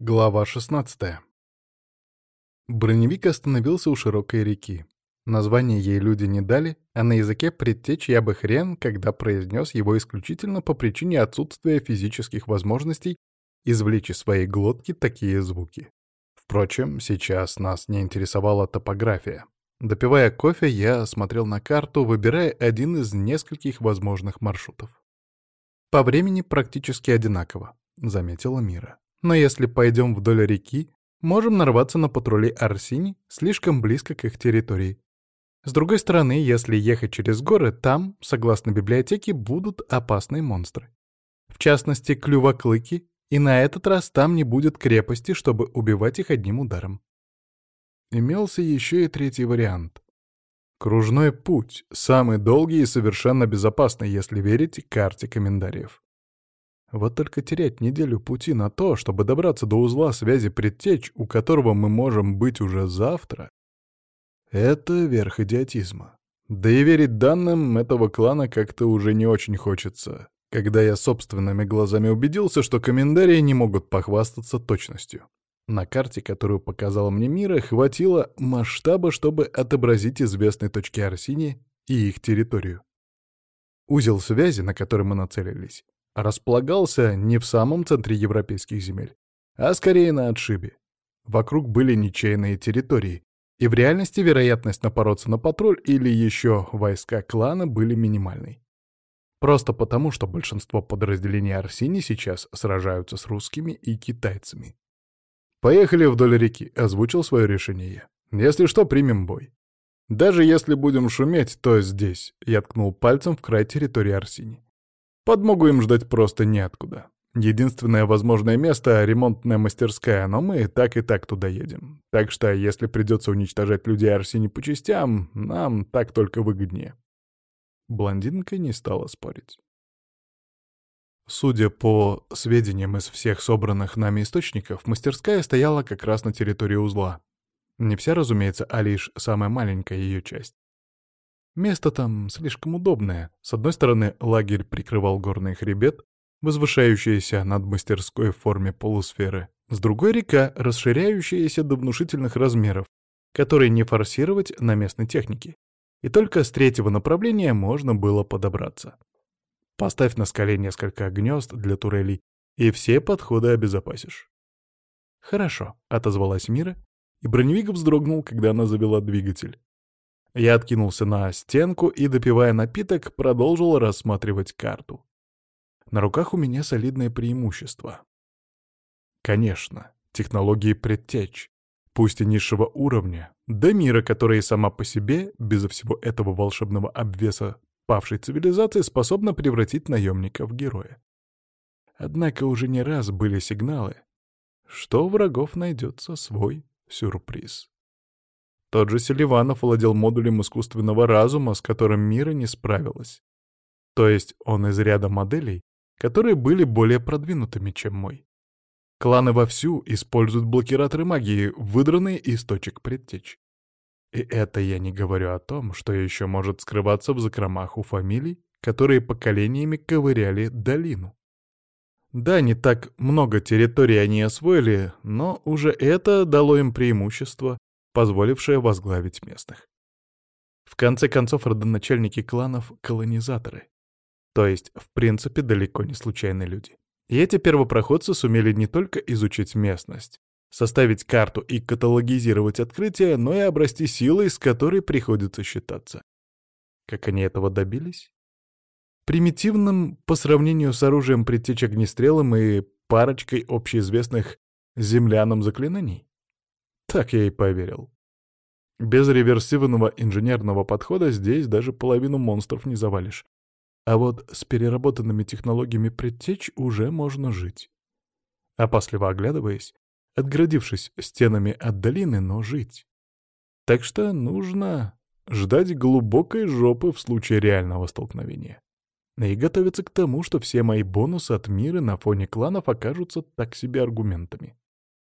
Глава 16. Броневик остановился у широкой реки. Название ей люди не дали, а на языке предтеч я бы хрен, когда произнес его исключительно по причине отсутствия физических возможностей извлечь из своей глотки такие звуки. Впрочем, сейчас нас не интересовала топография. Допивая кофе, я смотрел на карту, выбирая один из нескольких возможных маршрутов. «По времени практически одинаково», — заметила Мира. «Но если пойдем вдоль реки, можем нарваться на патрули Арсини слишком близко к их территории. С другой стороны, если ехать через горы, там, согласно библиотеке, будут опасные монстры. В частности, клювоклыки, и на этот раз там не будет крепости, чтобы убивать их одним ударом». Имелся еще и третий вариант. Кружной путь, самый долгий и совершенно безопасный, если верить карте комментариев. Вот только терять неделю пути на то, чтобы добраться до узла связи предтеч, у которого мы можем быть уже завтра, это верх идиотизма. Да и верить данным этого клана как-то уже не очень хочется, когда я собственными глазами убедился, что комментарии не могут похвастаться точностью. На карте, которую показала мне Мира, хватило масштаба, чтобы отобразить известные точки Арсини и их территорию. Узел связи, на который мы нацелились, располагался не в самом центре европейских земель, а скорее на отшибе. Вокруг были ничейные территории, и в реальности вероятность напороться на патруль или еще войска клана были минимальной. Просто потому, что большинство подразделений Арсини сейчас сражаются с русскими и китайцами. «Поехали вдоль реки», — озвучил свое решение я. «Если что, примем бой. Даже если будем шуметь, то здесь», — я ткнул пальцем в край территории Арсини. «Подмогу им ждать просто неоткуда. Единственное возможное место — ремонтная мастерская, но мы так и так туда едем. Так что, если придется уничтожать людей Арсини по частям, нам так только выгоднее». Блондинка не стала спорить. Судя по сведениям из всех собранных нами источников, мастерская стояла как раз на территории узла. Не вся, разумеется, а лишь самая маленькая ее часть. Место там слишком удобное. С одной стороны, лагерь прикрывал горный хребет, возвышающийся над мастерской в форме полусферы. С другой — река, расширяющаяся до внушительных размеров, которые не форсировать на местной технике. И только с третьего направления можно было подобраться. Поставь на скале несколько гнезд для турелей, и все подходы обезопасишь. «Хорошо», — отозвалась Мира, и броневик вздрогнул, когда она завела двигатель. Я откинулся на стенку и, допивая напиток, продолжил рассматривать карту. На руках у меня солидное преимущество. Конечно, технологии предтеч, пусть и низшего уровня, да Мира, которая и сама по себе, безо всего этого волшебного обвеса павшей цивилизации, способна превратить наемника в героя. Однако уже не раз были сигналы, что у врагов найдется свой сюрприз. Тот же Селиванов владел модулем искусственного разума, с которым Мира не справилась. То есть он из ряда моделей, которые были более продвинутыми, чем мой. Кланы вовсю используют блокираторы магии, выдранные из точек предтеч. И это я не говорю о том, что еще может скрываться в закромах у фамилий, которые поколениями ковыряли долину. Да, не так много территорий они освоили, но уже это дало им преимущество, позволившее возглавить местных. В конце концов, родоначальники кланов — колонизаторы. То есть, в принципе, далеко не случайные люди. И эти первопроходцы сумели не только изучить местность, составить карту и каталогизировать открытия, но и обрасти силой, с которой приходится считаться. Как они этого добились? Примитивным по сравнению с оружием предтеч огнестрелом и парочкой общеизвестных землянам заклинаний? Так я и поверил. Без реверсивного инженерного подхода здесь даже половину монстров не завалишь. А вот с переработанными технологиями предтеч уже можно жить. Опасливо оглядываясь, отгородившись стенами от долины, но жить. Так что нужно ждать глубокой жопы в случае реального столкновения. И готовиться к тому, что все мои бонусы от мира на фоне кланов окажутся так себе аргументами.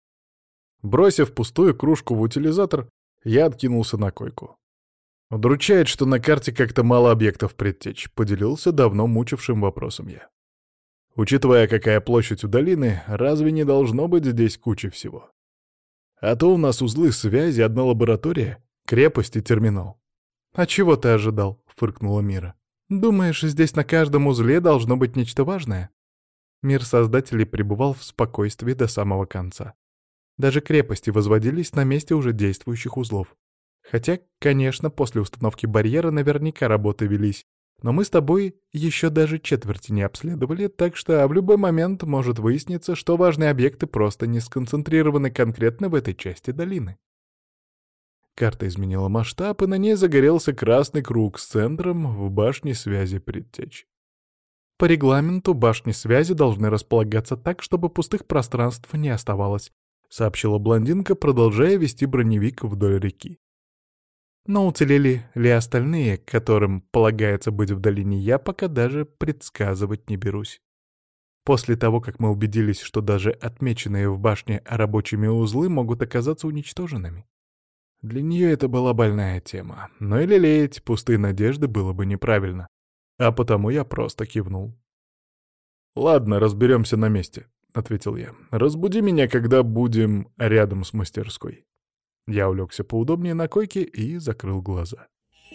Бросив пустую кружку в утилизатор, я откинулся на койку. Удручает, что на карте как-то мало объектов предтеч, поделился давно мучившим вопросом я. Учитывая, какая площадь у долины, разве не должно быть здесь куча всего? А то у нас узлы связи, одна лаборатория, крепость и терминал. «А чего ты ожидал?» — фыркнула Мира. «Думаешь, здесь на каждом узле должно быть нечто важное?» Мир создателей пребывал в спокойствии до самого конца. Даже крепости возводились на месте уже действующих узлов. Хотя, конечно, после установки барьера наверняка работы велись, но мы с тобой еще даже четверти не обследовали, так что в любой момент может выясниться, что важные объекты просто не сконцентрированы конкретно в этой части долины. Карта изменила масштаб, и на ней загорелся красный круг с центром в башне связи предтеч. По регламенту башни связи должны располагаться так, чтобы пустых пространств не оставалось, сообщила блондинка, продолжая вести броневик вдоль реки. Но уцелели ли остальные, которым полагается быть в долине, я пока даже предсказывать не берусь. После того, как мы убедились, что даже отмеченные в башне рабочими узлы могут оказаться уничтоженными. Для нее это была больная тема, но и лелеять пустые надежды было бы неправильно, а потому я просто кивнул. «Ладно, разберемся на месте», — ответил я. «Разбуди меня, когда будем рядом с мастерской». Я улегся поудобнее на койке и закрыл глаза.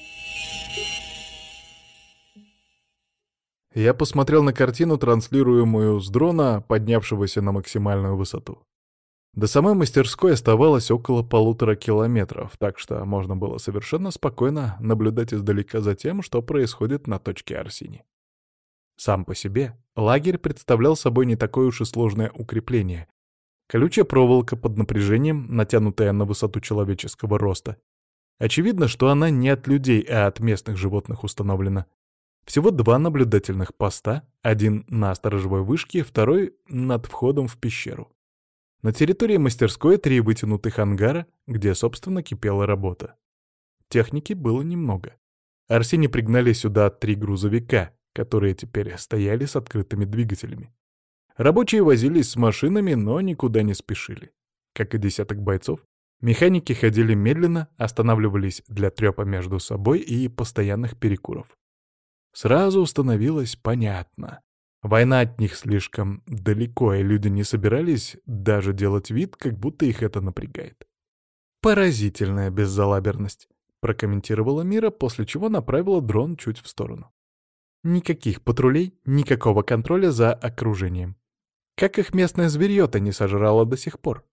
Я посмотрел на картину, транслируемую с дрона, поднявшегося на максимальную высоту. До самой мастерской оставалось около 1,5 километров, так что можно было совершенно спокойно наблюдать издалека за тем, что происходит на точке Арсини. Сам по себе лагерь представлял собой не такое уж и сложное укрепление. Колючая проволока под напряжением, натянутая на высоту человеческого роста. Очевидно, что она не от людей, а от местных животных установлена. Всего 2 наблюдательных поста, один на сторожевой вышке, второй над входом в пещеру. На территории мастерской 3 вытянутых ангара, где, собственно, кипела работа. Техники было немного. Арсений пригнали сюда 3 грузовика, которые теперь стояли с открытыми двигателями. Рабочие возились с машинами, но никуда не спешили. Как и десяток бойцов, механики ходили медленно, останавливались для трёпа между собой и постоянных перекуров. Сразу становилось понятно. Война от них слишком далеко, и люди не собирались даже делать вид, как будто их это напрягает. «Поразительная беззалаберность», — прокомментировала Мира, после чего направила дрон чуть в сторону. «Никаких патрулей, никакого контроля за окружением. Как их местное зверьё-то не сожрало до сих пор?»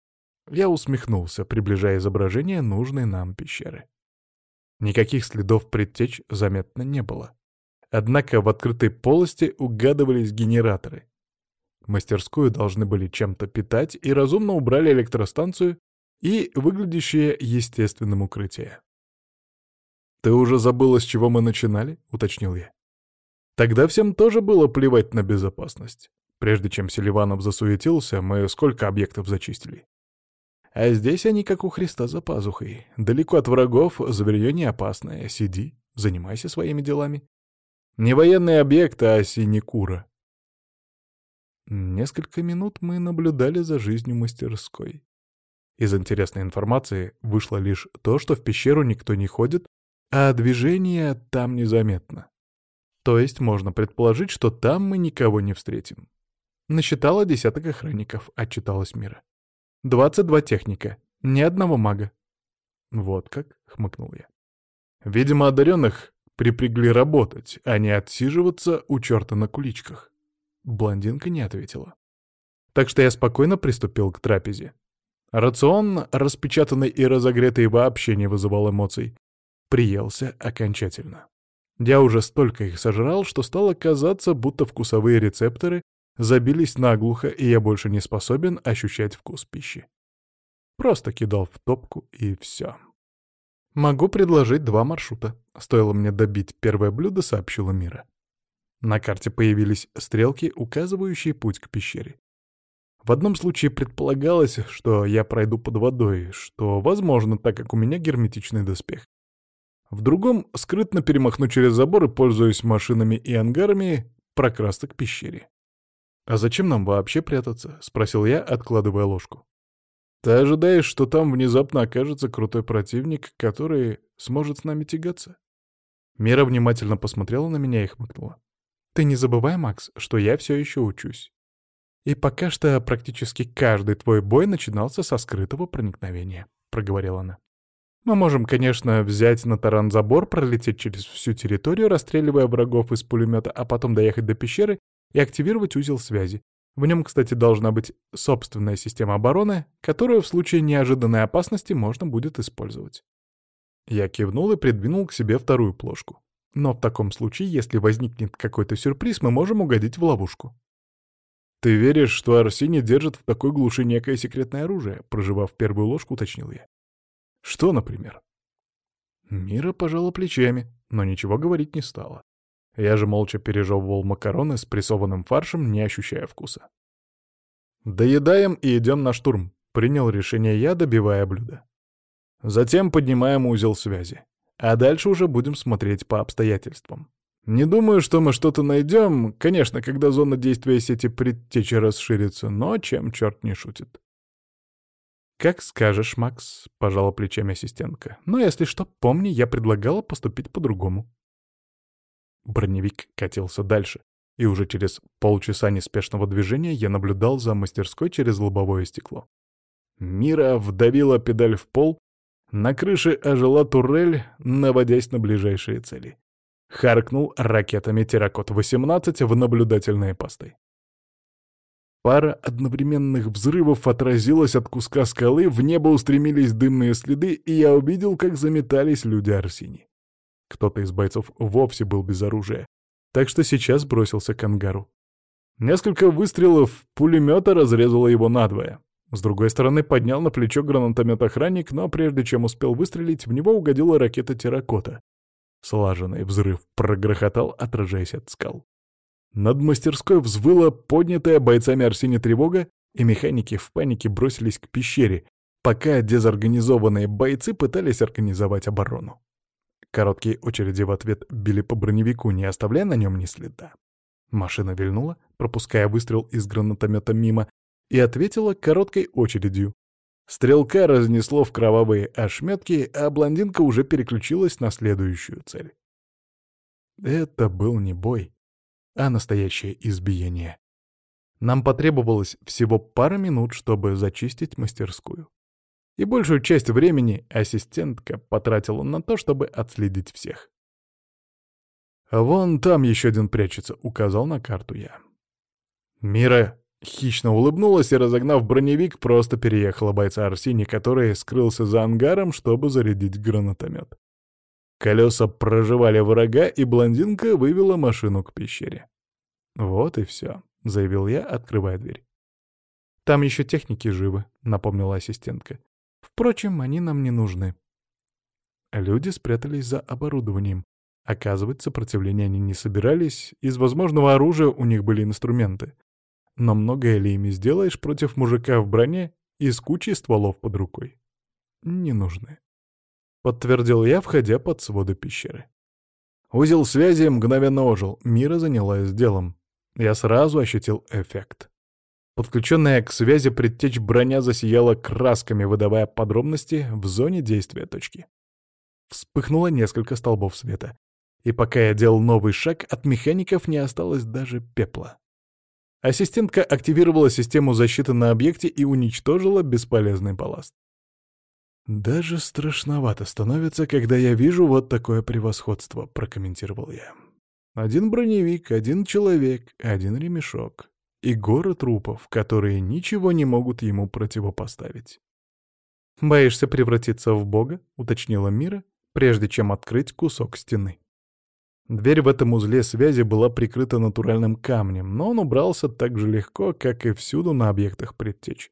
Я усмехнулся, приближая изображение нужной нам пещеры. Никаких следов предтеч заметно не было. Однако в открытой полости угадывались генераторы. Мастерскую должны были чем-то питать и разумно убрали электростанцию и выглядящее естественным укрытие. «Ты уже забыла, с чего мы начинали?» — уточнил я. Тогда всем тоже было плевать на безопасность. Прежде чем Селиванов засуетился, мы сколько объектов зачистили. А здесь они как у Христа за пазухой. Далеко от врагов, зверье не опасное. Сиди, занимайся своими делами. Не военный объект, а синекура. Несколько минут мы наблюдали за жизнью мастерской. Из интересной информации вышло лишь то, что в пещеру никто не ходит, а движение там незаметно. То есть можно предположить, что там мы никого не встретим. Насчитала десяток охранников, отчиталась Мира. 22 техника, ни одного мага. Вот как, хмыкнул я. Видимо, одаренных припрягли работать, а не отсиживаться у черта на куличках. Блондинка не ответила. Так что я спокойно приступил к трапезе. Рацион, распечатанный и разогретый, вообще не вызывал эмоций. Приелся окончательно. Я уже столько их сожрал, что стало казаться, будто вкусовые рецепторы забились наглухо, и я больше не способен ощущать вкус пищи. Просто кидал в топку, и все. «Могу предложить 2 маршрута. Стоило мне добить первое блюдо», — сообщила Мира. На карте появились стрелки, указывающие путь к пещере. В одном случае предполагалось, что я пройду под водой, что возможно, так как у меня герметичный доспех. В другом — скрытно перемахну через забор и, пользуясь машинами и ангарами, прокрасться к пещере. «А зачем нам вообще прятаться?» — спросил я, откладывая ложку. «Ты ожидаешь, что там внезапно окажется крутой противник, который сможет с нами тягаться?» Мира внимательно посмотрела на меня и хмыкнула. Ты не забывай, Макс, что я все еще учусь. И пока что практически каждый твой бой начинался со скрытого проникновения», — проговорила она. «Мы можем, конечно, взять на таран забор, пролететь через всю территорию, расстреливая врагов из пулемета, а потом доехать до пещеры и активировать узел связи. В нем, кстати, должна быть собственная система обороны, которую в случае неожиданной опасности можно будет использовать». Я кивнул и придвинул к себе вторую плошку. «Но в таком случае, если возникнет какой-то сюрприз, мы можем угодить в ловушку». «Ты веришь, что Арсений держит в такой глуши некое секретное оружие?» Прожевав первую ложку, уточнил я. «Что, например?» Мира пожала плечами, но ничего говорить не стала. Я же молча пережевывал макароны с прессованным фаршем, не ощущая вкуса. «Доедаем и идем на штурм», — принял решение я, добивая блюдо. «Затем поднимаем узел связи. А дальше уже будем смотреть по обстоятельствам. Не думаю, что мы что-то найдем, конечно, когда зона действия сети предтечи расширится, но чем черт не шутит». «Как скажешь, Макс», — пожала плечами ассистентка. «Но если что, помни, я предлагала поступить по-другому». Броневик катился дальше, и уже через полчаса неспешного движения я наблюдал за мастерской через лобовое стекло. Мира вдавила педаль в пол, на крыше ожила турель, наводясь на ближайшие цели. Харкнул ракетами «Терракот-18» в наблюдательные посты. Пара одновременных взрывов отразилась от куска скалы, в небо устремились дымные следы, и я увидел, как заметались люди Арсини. Кто-то из бойцов вовсе был без оружия, так что сейчас бросился к ангару. Несколько выстрелов пулемета разрезало его надвое. С другой стороны поднял на плечо гранатомет охранник, но прежде чем успел выстрелить, в него угодила ракета «Терракота». Слаженный взрыв прогрохотал, отражаясь от скал. Над мастерской взвыла поднятая бойцами Арсения тревога, и механики в панике бросились к пещере, пока дезорганизованные бойцы пытались организовать оборону. Короткие очереди в ответ били по броневику, не оставляя на нем ни следа. Машина вильнула, пропуская выстрел из гранатомета мимо, и ответила короткой очередью. Стрелка разнесло в кровавые ошметки, а блондинка уже переключилась на следующую цель. Это был не бой, а настоящее избиение. Нам потребовалось всего пара минут, чтобы зачистить мастерскую. И большую часть времени ассистентка потратила на то, чтобы отследить всех. «Вон там еще один прячется», — указал на карту я. Мира хищно улыбнулась и, разогнав броневик, просто переехала бойца Арсини, который скрылся за ангаром, чтобы зарядить гранатомет. Колеса проживали врага, и блондинка вывела машину к пещере. «Вот и все», — заявил я, открывая дверь. «Там еще техники живы», — напомнила ассистентка. «Впрочем, они нам не нужны». Люди спрятались за оборудованием. Оказывать сопротивление они не собирались, из возможного оружия у них были инструменты. Но многое ли ими сделаешь против мужика в броне и с кучей стволов под рукой? Не нужны. Подтвердил я, входя под своды пещеры. Узел связи мгновенно ожил, Мира занялась делом. Я сразу ощутил эффект. Подключенная к связи предтечь броня засияла красками, выдавая подробности в зоне действия точки. Вспыхнуло несколько столбов света. И пока я делал новый шаг, от механиков не осталось даже пепла. Ассистентка активировала систему защиты на объекте и уничтожила бесполезный балласт. «Даже страшновато становится, когда я вижу вот такое превосходство», — прокомментировал я. «Один броневик, один человек, один ремешок и горы трупов, которые ничего не могут ему противопоставить». «Боишься превратиться в бога?» — уточнила Мира, прежде чем открыть кусок стены. Дверь в этом узле связи была прикрыта натуральным камнем, но он убрался так же легко, как и всюду на объектах предтеч.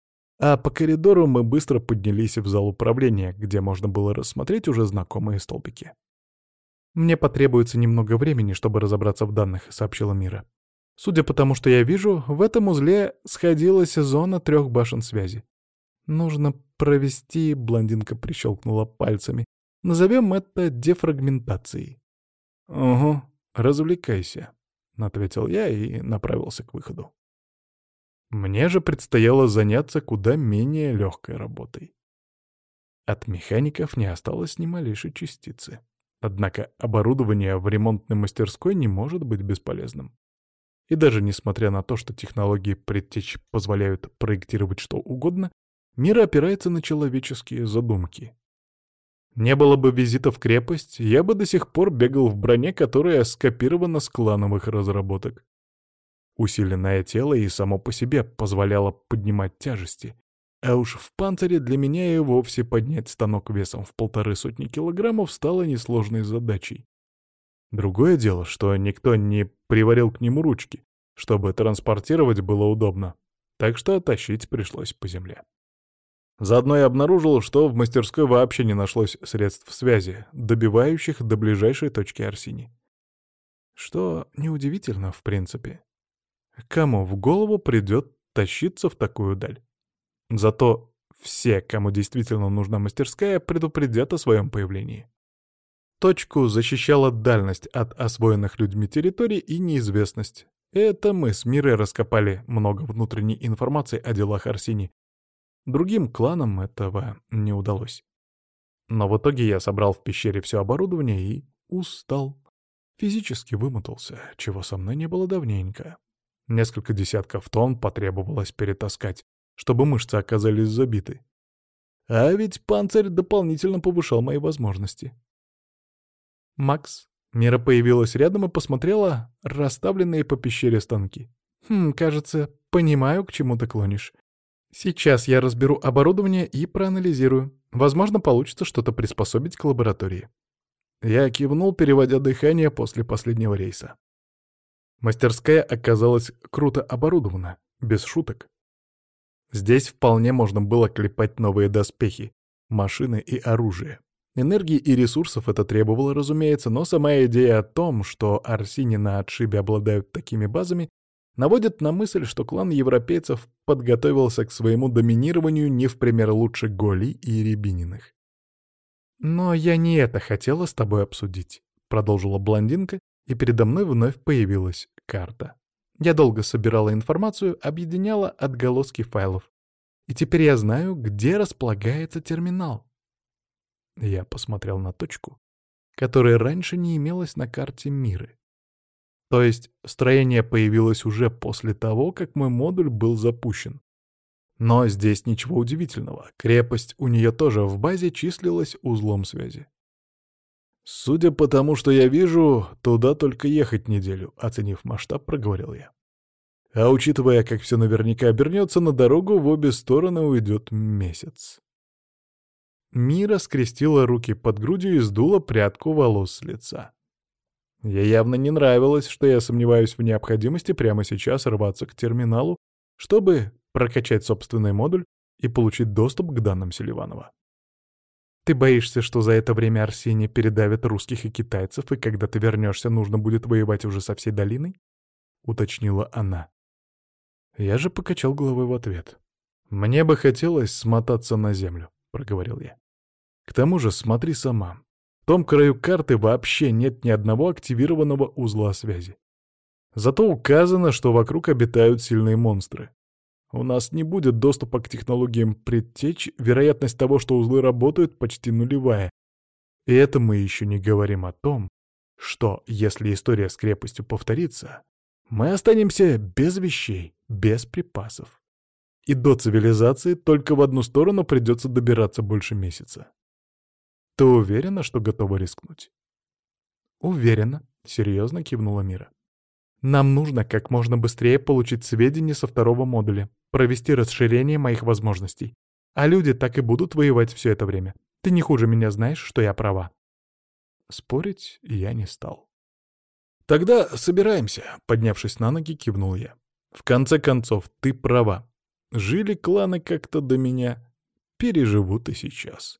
А по коридору мы быстро поднялись в зал управления, где можно было рассмотреть уже знакомые столбики. «Мне потребуется немного времени, чтобы разобраться в данных», — сообщила Мира. «Судя по тому, что я вижу, в этом узле сходилась зона 3 башен связи. Нужно провести...» — блондинка прищелкнула пальцами. «Назовем это дефрагментацией». «Угу, развлекайся», — ответил я и направился к выходу. Мне же предстояло заняться куда менее легкой работой. От механиков не осталось ни малейшей частицы. Однако оборудование в ремонтной мастерской не может быть бесполезным. И даже несмотря на то, что технологии предтеч позволяют проектировать что угодно, мир опирается на человеческие задумки. Не было бы визита в крепость, я бы до сих пор бегал в броне, которая скопирована с клановых разработок. Усиленное тело и само по себе позволяло поднимать тяжести, а уж в панцире для меня и вовсе поднять станок весом в 1,5 килограммов стало несложной задачей. Другое дело, что никто не приварил к нему ручки, чтобы транспортировать было удобно, так что тащить пришлось по земле. Заодно я обнаружил, что в мастерской вообще не нашлось средств связи, добивающих до ближайшей точки Арсини. Что неудивительно, в принципе. Кому в голову придет тащиться в такую даль? Зато все, кому действительно нужна мастерская, предупредят о своем появлении. Точку защищала дальность от освоенных людьми территорий и неизвестность. Это мы с Мирой раскопали много внутренней информации о делах Арсини. Другим кланам этого не удалось. Но в итоге я собрал в пещере все оборудование и устал. Физически вымотался, чего со мной не было давненько. Несколько десятков тонн потребовалось перетаскать, чтобы мышцы оказались забиты. А ведь панцирь дополнительно повышал мои возможности. «Макс». Мира появилась рядом и посмотрела расставленные по пещере станки. Кажется, понимаю, к чему ты клонишь. Сейчас я разберу оборудование и проанализирую. Возможно, получится что-то приспособить к лаборатории». Я кивнул, переводя дыхание после последнего рейса. Мастерская оказалась круто оборудована, без шуток. Здесь вполне можно было клепать новые доспехи, машины и оружие. Энергии и ресурсов это требовало, разумеется, но сама идея о том, что Арсини на отшибе обладают такими базами, наводит на мысль, что клан европейцев подготовился к своему доминированию не в пример лучше Голи и Рябининых. «Но я не это хотела с тобой обсудить», — продолжила блондинка, и передо мной вновь появилась карта. Я долго собирала информацию, объединяла отголоски файлов. И теперь я знаю, где располагается терминал. Я посмотрел на точку, которой раньше не имелось на карте Миры. То есть строение появилось уже после того, как мой модуль был запущен. Но здесь ничего удивительного. Крепость у нее тоже в базе числилась узлом связи. «Судя по тому, что я вижу, туда только ехать неделю», — оценив масштаб, проговорил я. «А учитывая, как все наверняка обернется, на дорогу в обе стороны уйдет месяц». Мира скрестила руки под грудью и сдула прядку волос с лица. Ей явно не нравилось, что я сомневаюсь в необходимости прямо сейчас рваться к терминалу, чтобы прокачать собственный модуль и получить доступ к данным Селиванова. «Ты боишься, что за это время Арсений передавит русских и китайцев, и когда ты вернешься, нужно будет воевать уже со всей долиной?» — уточнила она. Я же покачал головой в ответ. «Мне бы хотелось смотаться на землю», — проговорил я. «К тому же смотри сама. В том краю карты вообще нет ни одного активированного узла связи. Зато указано, что вокруг обитают сильные монстры. У нас не будет доступа к технологиям предтеч, вероятность того, что узлы работают, почти нулевая. И это мы еще не говорим о том, что, если история с крепостью повторится, мы останемся без вещей, без припасов. И до цивилизации только в одну сторону придется добираться больше месяца. Ты уверена, что готова рискнуть?» «Уверена», — серьезно кивнула Мира. «Нам нужно как можно быстрее получить сведения со второго модуля, провести расширение моих возможностей. А люди так и будут воевать все это время. Ты не хуже меня знаешь, что я права». Спорить я не стал. «Тогда собираемся», — поднявшись на ноги, кивнул я. «В конце концов, ты права. Жили кланы как-то до меня, переживут и сейчас».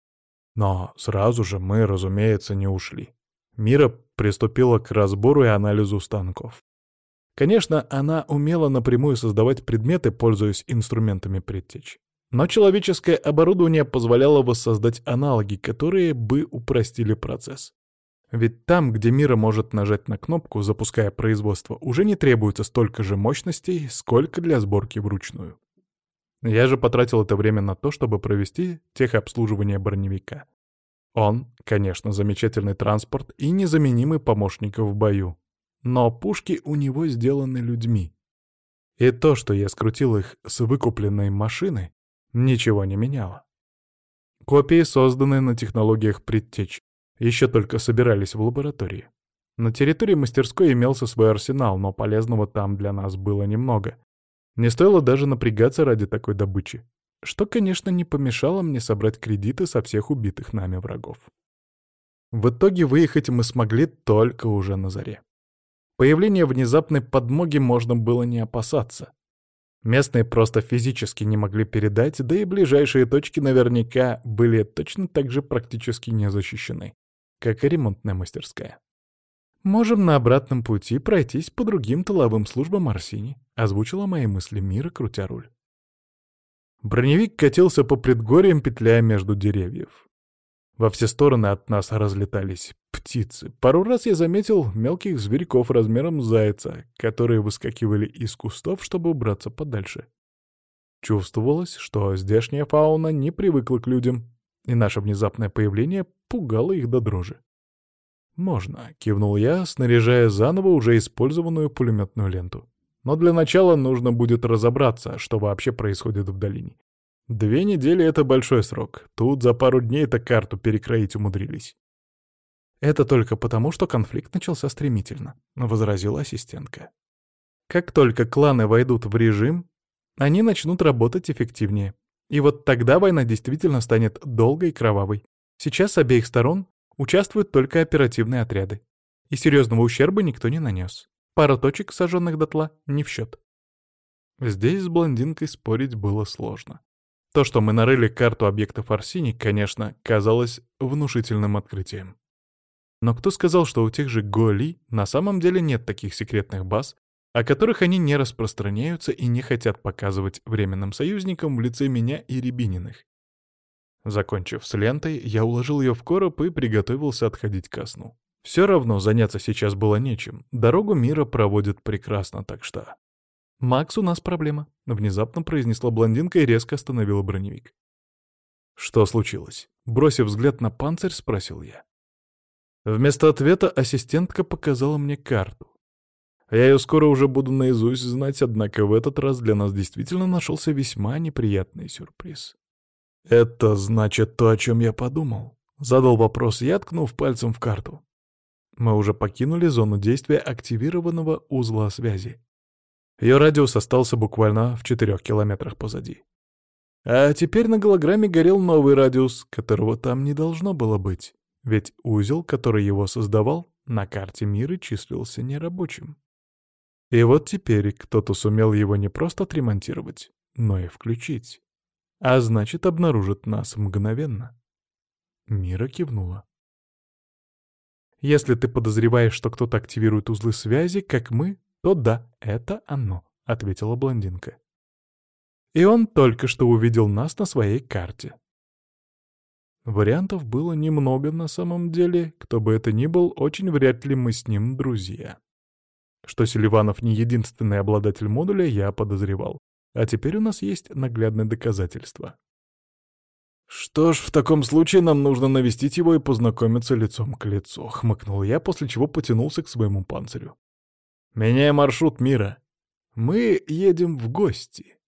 Но сразу же мы, разумеется, не ушли. Мира приступила к разбору и анализу станков. Конечно, она умела напрямую создавать предметы, пользуясь инструментами предтеч. Но человеческое оборудование позволяло воссоздать аналоги, которые бы упростили процесс. Ведь там, где Мира может нажать на кнопку, запуская производство, уже не требуется столько же мощностей, сколько для сборки вручную. Я же потратил это время на то, чтобы провести техобслуживание броневика. Он, конечно, замечательный транспорт и незаменимый помощник в бою. Но пушки у него сделаны людьми. И то, что я скрутил их с выкупленной машины, ничего не меняло. Копии, созданные на технологиях предтеч, еще только собирались в лаборатории. На территории мастерской имелся свой арсенал, но полезного там для нас было немного. Не стоило даже напрягаться ради такой добычи, что, конечно, не помешало мне собрать кредиты со всех убитых нами врагов. В итоге выехать мы смогли только уже на заре. Появления внезапной подмоги можно было не опасаться. Местные просто физически не могли передать, да и ближайшие точки наверняка были точно так же практически не защищены, как и ремонтная мастерская. «Можем на обратном пути пройтись по другим тыловым службам Арсини», — озвучила мои мысли Мира, крутя руль. Броневик катился по предгорьям, петляя между деревьев. Во все стороны от нас разлетались птицы. Пару раз я заметил мелких зверьков размером с зайца, которые выскакивали из кустов, чтобы убраться подальше. Чувствовалось, что здешняя фауна не привыкла к людям, и наше внезапное появление пугало их до дрожи. «Можно», — кивнул я, снаряжая заново уже использованную пулеметную ленту. «Но для начала нужно будет разобраться, что вообще происходит в долине. 2 недели — это большой срок. Тут за пару дней-то карту перекроить умудрились». «Это только потому, что конфликт начался стремительно», — возразила ассистентка. «Как только кланы войдут в режим, они начнут работать эффективнее. И вот тогда война действительно станет долгой и кровавой. Сейчас с обеих сторон участвуют только оперативные отряды. И серьезного ущерба никто не нанес. Пара точек, сожженных дотла, не в счет». Здесь с блондинкой спорить было сложно. То, что мы нарыли карту объектов Арсини, конечно, казалось внушительным открытием. Но кто сказал, что у тех же Голи на самом деле нет таких секретных баз, о которых они не распространяются и не хотят показывать временным союзникам в лице меня и Рябининых? Закончив с лентой, я уложил ее в короб и приготовился отходить ко сну. Все равно заняться сейчас было нечем. Дорогу Мира проводит прекрасно, так что... «Макс, у нас проблема», — внезапно произнесла блондинка и резко остановила броневик. «Что случилось?» — бросив взгляд на панцирь, спросил я. Вместо ответа ассистентка показала мне карту. Я ее скоро уже буду наизусть знать, однако в этот раз для нас действительно нашелся весьма неприятный сюрприз. «Это значит то, о чем я подумал?» — задал вопрос я, ткнув пальцем в карту. Мы уже покинули зону действия активированного узла связи. Ее радиус остался буквально в 4 километрах позади. А теперь на голограмме горел новый радиус, которого там не должно было быть, ведь узел, который его создавал, на карте мира числился нерабочим. И вот теперь кто-то сумел его не просто отремонтировать, но и включить. А значит, обнаружит нас мгновенно. Мира кивнула. «Если ты подозреваешь, что кто-то активирует узлы связи, как мы, то да, это оно», — ответила блондинка. «И он только что увидел нас на своей карте». Вариантов было немного на самом деле, кто бы это ни был, очень вряд ли мы с ним друзья. Что Селиванов не единственный обладатель модуля, я подозревал. А теперь у нас есть наглядное доказательство. «Что ж, в таком случае нам нужно навестить его и познакомиться лицом к лицу», — хмыкнул я, после чего потянулся к своему панцирю. «Меняй маршрут, Мира. Мы едем в гости».